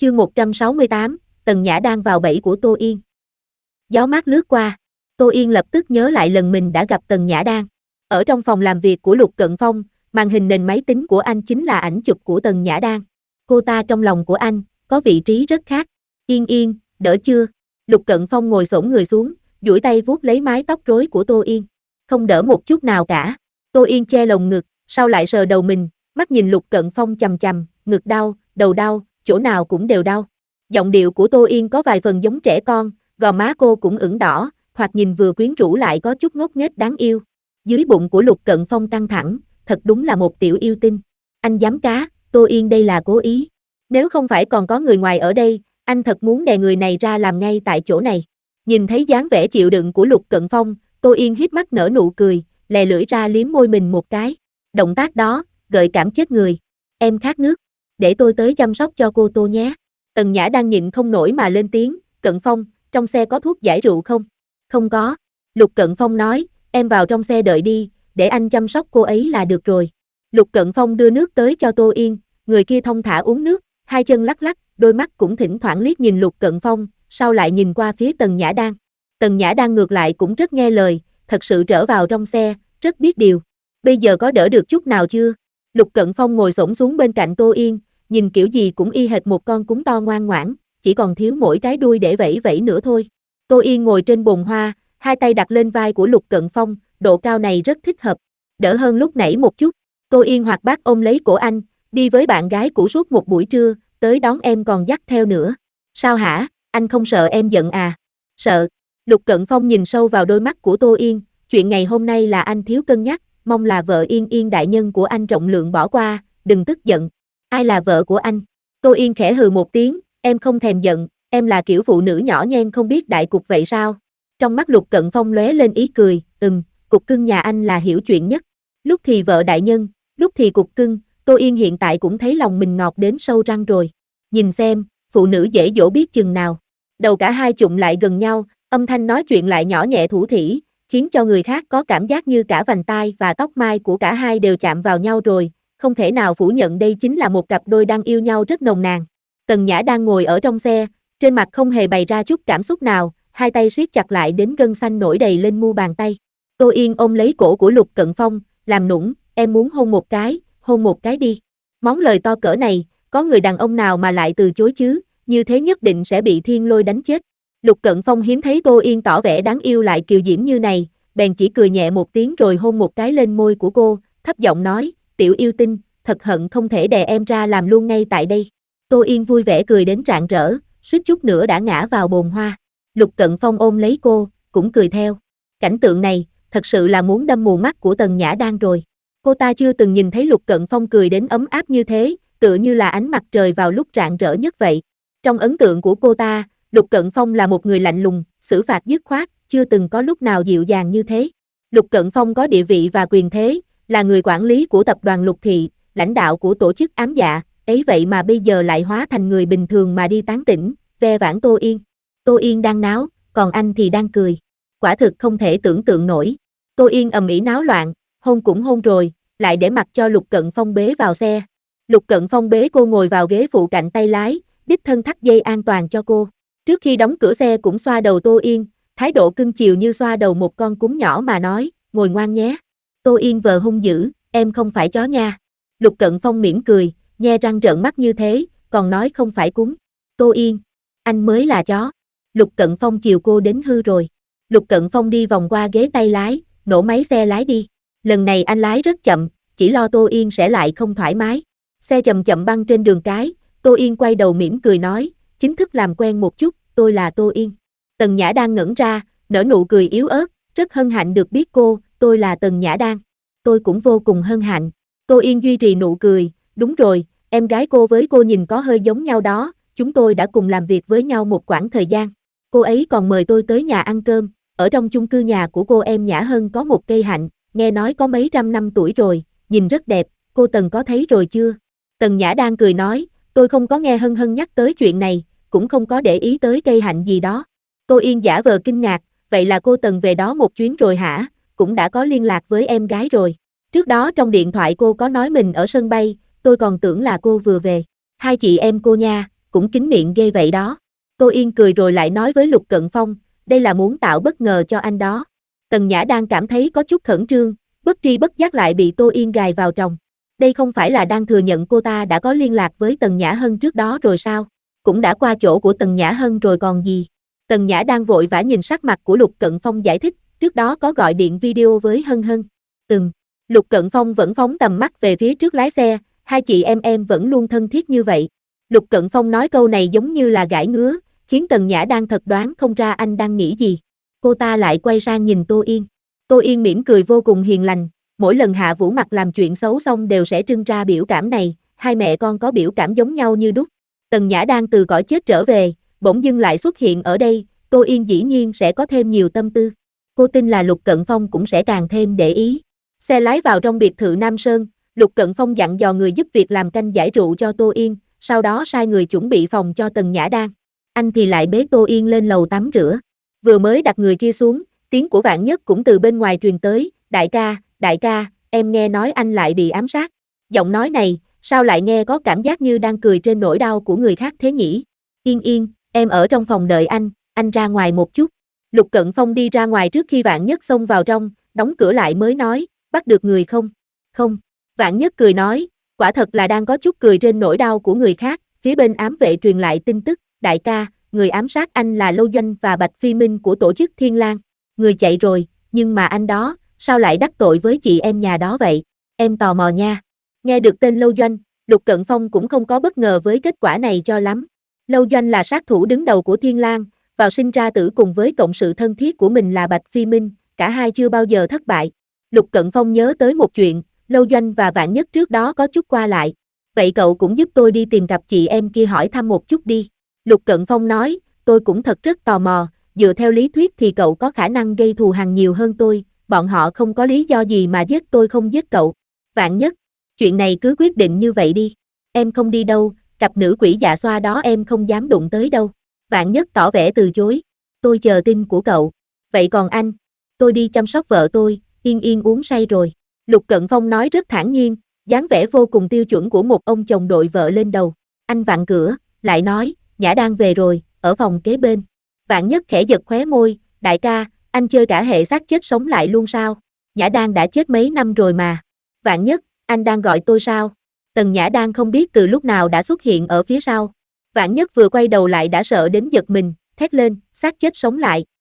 Chương 168, Tần Nhã đang vào bẫy của Tô Yên. Gió mát lướt qua, Tô Yên lập tức nhớ lại lần mình đã gặp Tần Nhã Đang. Ở trong phòng làm việc của Lục Cận Phong, màn hình nền máy tính của anh chính là ảnh chụp của Tần Nhã Đang. Cô ta trong lòng của anh, có vị trí rất khác. Yên Yên, đỡ chưa? Lục Cận Phong ngồi xổm người xuống, duỗi tay vuốt lấy mái tóc rối của Tô Yên. Không đỡ một chút nào cả. Tô Yên che lồng ngực, sau lại sờ đầu mình, mắt nhìn Lục Cận Phong chằm chằm, ngực đau, đầu đau, chỗ nào cũng đều đau. Giọng điệu của Tô Yên có vài phần giống trẻ con, gò má cô cũng ửng đỏ, thoạt nhìn vừa quyến rũ lại có chút ngốc nghếch đáng yêu. Dưới bụng của Lục Cận Phong căng thẳng, thật đúng là một tiểu yêu tinh. Anh dám cá, Tô Yên đây là cố ý. Nếu không phải còn có người ngoài ở đây, anh thật muốn đè người này ra làm ngay tại chỗ này. Nhìn thấy dáng vẻ chịu đựng của Lục Cận Phong, Tô Yên híp mắt nở nụ cười, lè lưỡi ra liếm môi mình một cái. Động tác đó, gợi cảm chết người. Em khát nước, để tôi tới chăm sóc cho cô Tô nhé. Tần Nhã đang nhịn không nổi mà lên tiếng, Cận Phong, trong xe có thuốc giải rượu không? Không có. Lục Cận Phong nói, em vào trong xe đợi đi, để anh chăm sóc cô ấy là được rồi. Lục Cận Phong đưa nước tới cho Tô Yên, người kia thong thả uống nước, hai chân lắc lắc, đôi mắt cũng thỉnh thoảng liếc nhìn Lục Cận Phong, sau lại nhìn qua phía Tần Nhã Đang. Tần Nhã Đang ngược lại cũng rất nghe lời, thật sự trở vào trong xe, rất biết điều. Bây giờ có đỡ được chút nào chưa? Lục Cận Phong ngồi xổm xuống bên cạnh Tô Yên, nhìn kiểu gì cũng y hệt một con cún to ngoan ngoãn, chỉ còn thiếu mỗi cái đuôi để vẫy vẫy nữa thôi. Tô Yên ngồi trên bồn hoa, hai tay đặt lên vai của Lục Cận Phong, độ cao này rất thích hợp, đỡ hơn lúc nãy một chút. Tô Yên hoạt bát ôm lấy cổ anh, đi với bạn gái cũ suốt một buổi trưa, tới đón em còn dắt theo nữa. Sao hả, anh không sợ em giận à? Sợ. Lục Cận Phong nhìn sâu vào đôi mắt của Tô Yên, chuyện ngày hôm nay là anh thiếu cân nhắc, mong là vợ Yên Yên đại nhân của anh rộng lượng bỏ qua, đừng tức giận. Ai là vợ của anh? Tô Yên khẽ hừ một tiếng, em không thèm giận, em là kiểu phụ nữ nhỏ nhen không biết đại cục vậy sao? Trong mắt Lục Cận Phong lóe lên ý cười, cục cưng nhà anh là hiểu chuyện nhất. Lúc thì vợ đại nhân, lúc thì cục cưng, Tô Yên hiện tại cũng thấy lòng mình ngọt đến sâu răng rồi. Nhìn xem, phụ nữ dễ dỗ biết chừng nào. Đầu cả hai chụm lại gần nhau, âm thanh nói chuyện lại nhỏ nhẹ thủ thỉ, khiến cho người khác có cảm giác như cả vành tai và tóc mai của cả hai đều chạm vào nhau rồi. Không thể nào phủ nhận đây chính là một cặp đôi đang yêu nhau rất nồng nàn. Tần Nhã đang ngồi ở trong xe, trên mặt không hề bày ra chút cảm xúc nào, hai tay siết chặt lại đến gân xanh nổi đầy lên mu bàn tay. Tô Yên ôm lấy cổ của Lục Cận Phong, làm nũng, em muốn hôn một cái đi. Món lời to cỡ này, có người đàn ông nào mà lại từ chối chứ, như thế nhất định sẽ bị thiên lôi đánh chết. Lục Cận Phong hiếm thấy Tô Yên tỏ vẻ đáng yêu lại kiều diễm như này, bèn chỉ cười nhẹ một tiếng rồi hôn một cái lên môi của cô, thấp giọng nói, tiểu yêu tinh, thật hận không thể đè em ra làm luôn ngay tại đây. Tô Yên vui vẻ cười đến rạng rỡ, suýt chút nữa đã ngã vào bồn hoa. Lục Cận Phong ôm lấy cô, cũng cười theo. Cảnh tượng này, thật sự là muốn đâm mù mắt của Tần Nhã Đang rồi. Cô ta chưa từng nhìn thấy Lục Cận Phong cười đến ấm áp như thế, tựa như là ánh mặt trời vào lúc rạng rỡ nhất vậy. Trong ấn tượng của cô ta, Lục Cận Phong là một người lạnh lùng, xử phạt dứt khoát, chưa từng có lúc nào dịu dàng như thế. Lục Cận Phong có địa vị và quyền thế, là người quản lý của tập đoàn Lục Thị, lãnh đạo của tổ chức ám dạ, ấy vậy mà bây giờ lại hóa thành người bình thường mà đi tán tỉnh, ve vãn Tô Yên. Tô Yên đang náo, còn anh thì đang cười. Quả thực không thể tưởng tượng nổi. Tô Yên ầm ĩ náo loạn, hôn cũng hôn rồi, lại để mặc cho Lục Cận Phong bế vào xe. Lục Cận Phong bế cô ngồi vào ghế phụ cạnh tay lái, đích thân thắt dây an toàn cho cô. Trước khi đóng cửa xe cũng xoa đầu Tô Yên, thái độ cưng chiều như xoa đầu một con cún nhỏ mà nói, ngồi ngoan nhé. Tô Yên vờ hung dữ, em không phải chó nha. Lục Cận Phong mỉm cười, nhe răng trợn mắt như thế, còn nói không phải cún. Tô Yên, anh mới là chó. Lục Cận Phong chiều cô đến hư rồi. Lục Cận Phong đi vòng qua ghế tay lái, nổ máy xe lái đi. Lần này anh lái rất chậm, chỉ lo Tô Yên sẽ lại không thoải mái. Xe chậm chậm băng trên đường cái, Tô Yên quay đầu mỉm cười nói, chính thức làm quen một chút, tôi là Tô Yên. Tần Nhã đang ngẩn ra, nở nụ cười yếu ớt, rất hân hạnh được biết cô, tôi là Tần Nhã Đang. Tôi cũng vô cùng hân hạnh. Tô Yên duy trì nụ cười, đúng rồi, em gái cô với cô nhìn có hơi giống nhau đó, chúng tôi đã cùng làm việc với nhau một quãng thời gian. Cô ấy còn mời tôi tới nhà ăn cơm, ở trong chung cư nhà của cô em Nhã Hân có một cây hạnh, nghe nói có mấy trăm năm tuổi rồi, nhìn rất đẹp, cô Tần có thấy rồi chưa? Tần Nhã đang cười nói, tôi không có nghe Hân Hân nhắc tới chuyện này, cũng không có để ý tới cây hạnh gì đó. Tô Yên giả vờ kinh ngạc, vậy là cô Tần về đó một chuyến rồi hả? Cũng đã có liên lạc với em gái rồi. Trước đó trong điện thoại cô có nói mình ở sân bay, tôi còn tưởng là cô vừa về. Hai chị em cô nha, cũng kín miệng ghê vậy đó. Tô Yên cười rồi lại nói với Lục Cận Phong, đây là muốn tạo bất ngờ cho anh đó. Tần Nhã đang cảm thấy có chút khẩn trương, bất tri bất giác lại bị Tô Yên gài vào trong. Đây không phải là đang thừa nhận cô ta đã có liên lạc với Tần Nhã Hân trước đó rồi sao? Cũng đã qua chỗ của Tần Nhã Hân rồi còn gì? Tần Nhã đang vội vã nhìn sắc mặt của Lục Cận Phong giải thích, trước đó có gọi điện video với Hân Hân. Lục Cận Phong vẫn phóng tầm mắt về phía trước lái xe, hai chị em vẫn luôn thân thiết như vậy. Lục Cận Phong nói câu này giống như là gãi ngứa, khiến Tần Nhã đang thật đoán không ra anh đang nghĩ gì. Cô ta lại quay sang nhìn Tô Yên. Tô Yên mỉm cười vô cùng hiền lành, mỗi lần Hạ Vũ mặt làm chuyện xấu xong đều sẽ trưng ra biểu cảm này, hai mẹ con có biểu cảm giống nhau như đúc. Tần Nhã đang từ cõi chết trở về, bỗng dưng lại xuất hiện ở đây, Tô Yên dĩ nhiên sẽ có thêm nhiều tâm tư. Cô tin là Lục Cận Phong cũng sẽ càng thêm để ý. Xe lái vào trong biệt thự Nam Sơn, Lục Cận Phong dặn dò người giúp việc làm canh giải rượu cho Tô Yên, sau đó sai người chuẩn bị phòng cho Tần Nhã Đan. Anh thì lại bế Tô Yên lên lầu tắm rửa. Vừa mới đặt người kia xuống, tiếng của Vạn Nhất cũng từ bên ngoài truyền tới, đại ca, em nghe nói anh lại bị ám sát. Giọng nói này, sao lại nghe có cảm giác như đang cười trên nỗi đau của người khác thế nhỉ? Yên, em ở trong phòng đợi anh ra ngoài một chút. Lục Cận Phong đi ra ngoài trước khi Vạn Nhất xông vào trong, đóng cửa lại mới nói, bắt được người không? Không. Vạn Nhất cười nói, quả thật là đang có chút cười trên nỗi đau của người khác, phía bên ám vệ truyền lại tin tức, đại ca, người ám sát anh là Lâu Doanh và Bạch Phi Minh của tổ chức Thiên Lang. Người chạy rồi, nhưng mà anh đó, sao lại đắc tội với chị em nhà đó vậy? Em tò mò nha. Nghe được tên Lâu Doanh, Lục Cận Phong cũng không có bất ngờ với kết quả này cho lắm. Lâu Doanh là sát thủ đứng đầu của Thiên Lang, vào sinh ra tử cùng với cộng sự thân thiết của mình là Bạch Phi Minh, cả hai chưa bao giờ thất bại. Lục Cận Phong nhớ tới một chuyện, Lâu Doanh và Vạn Nhất trước đó có chút qua lại. Vậy cậu cũng giúp tôi đi tìm cặp chị em kia hỏi thăm một chút đi. Lục Cận Phong nói, tôi cũng thật rất tò mò, dựa theo lý thuyết thì cậu có khả năng gây thù hằn nhiều hơn tôi, bọn họ không có lý do gì mà giết tôi không giết cậu. Vạn Nhất, chuyện này cứ quyết định như vậy đi. Em không đi đâu, cặp nữ quỷ dạ xoa đó em không dám đụng tới đâu. Vạn Nhất tỏ vẻ từ chối. Tôi chờ tin của cậu. Vậy còn anh? Tôi đi chăm sóc vợ tôi, Yên uống say rồi. Lục Cận Phong nói rất thản nhiên, dáng vẻ vô cùng tiêu chuẩn của một ông chồng đội vợ lên đầu. Anh vặn cửa, lại nói, Nhã đang về rồi, ở phòng kế bên. Vạn Nhất khẽ giật khóe môi, đại ca, anh chơi cả hệ xác chết sống lại luôn sao? Nhã Đan đã chết mấy năm rồi mà. Vạn Nhất, anh đang gọi tôi sao? Tần Nhã Đan không biết từ lúc nào đã xuất hiện ở phía sau. Vạn Nhất vừa quay đầu lại đã sợ đến giật mình, thét lên, xác chết sống lại.